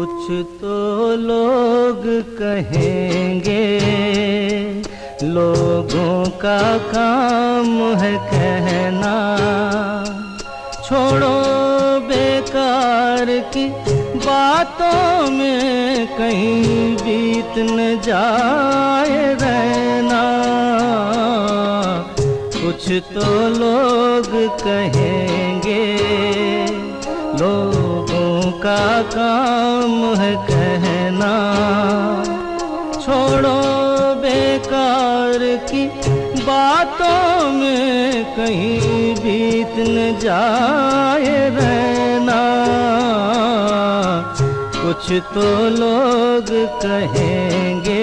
कुछ तो लोग कहेंगे, लोगों का काम है कहना। छोड़ो बेकार की बातों में कहीं बीत न जाए रहना। कुछ तो लोग कहेंगे, लोगों का काम है कहना। छोड़ो बेकार की बातों में कहीं बीत न जाए रहना। कुछ तो लोग कहेंगे।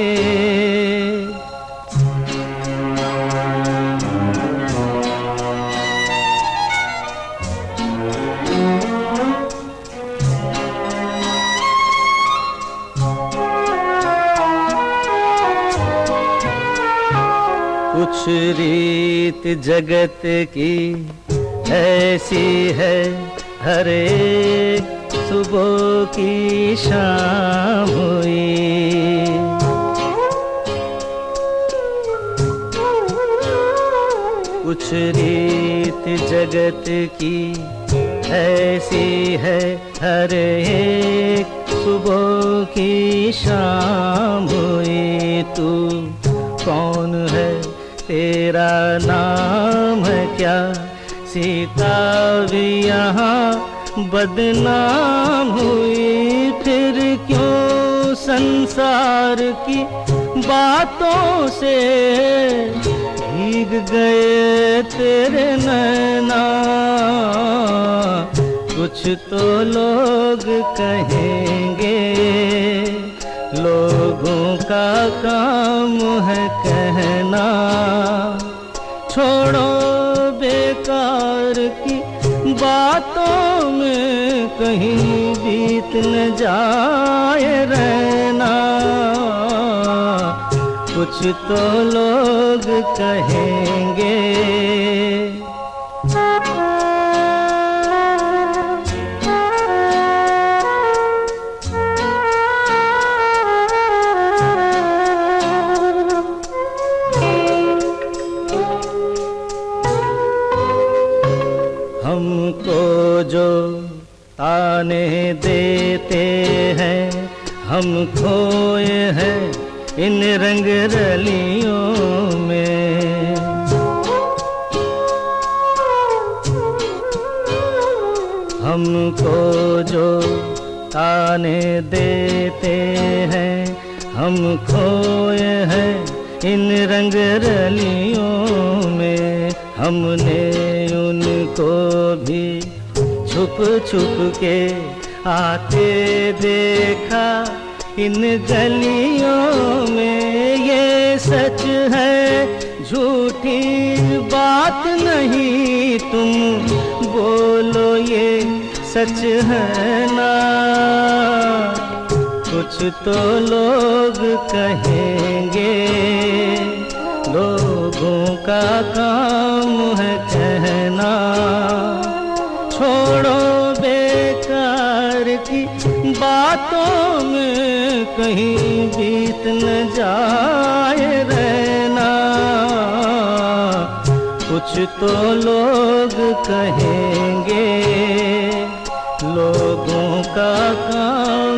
कुछ रीत जगत की ऐसी है, हर एक सुबह की शाम हुई। कुछ रीत जगत की ऐसी है, हर एक सुबह की शाम हुई। तू कौन है, तेरा नाम है क्या? सीता भी यहाँ बदनाम हुई। फिर क्यों संसार की बातों से भीग गए तेरे नैना। कुछ तो लोग कहेंगे, लोगों का काम है कहना। छोड़ो बेकार की बातों में कहीं बीत न जाए रहना। कुछ तो लोग कहेंगे। हमको जो ताने देते हैं, हम खोए हैं इन रंग रलियों में। हमको जो ताने देते हैं, हम खोए हैं इन रंग रलियों में। हमने उनको भी छुप छुप के आते देखा इन गलियों में। ये सच है झूठी बात नहीं, तुम बोलो ये सच है ना। कुछ तो लोग कहेंगे, लोगों का काम है कहना। छोड़ो बेकार की बातों में कहीं बीत न जाए रहना। कुछ तो लोग कहेंगे, लोगों का काम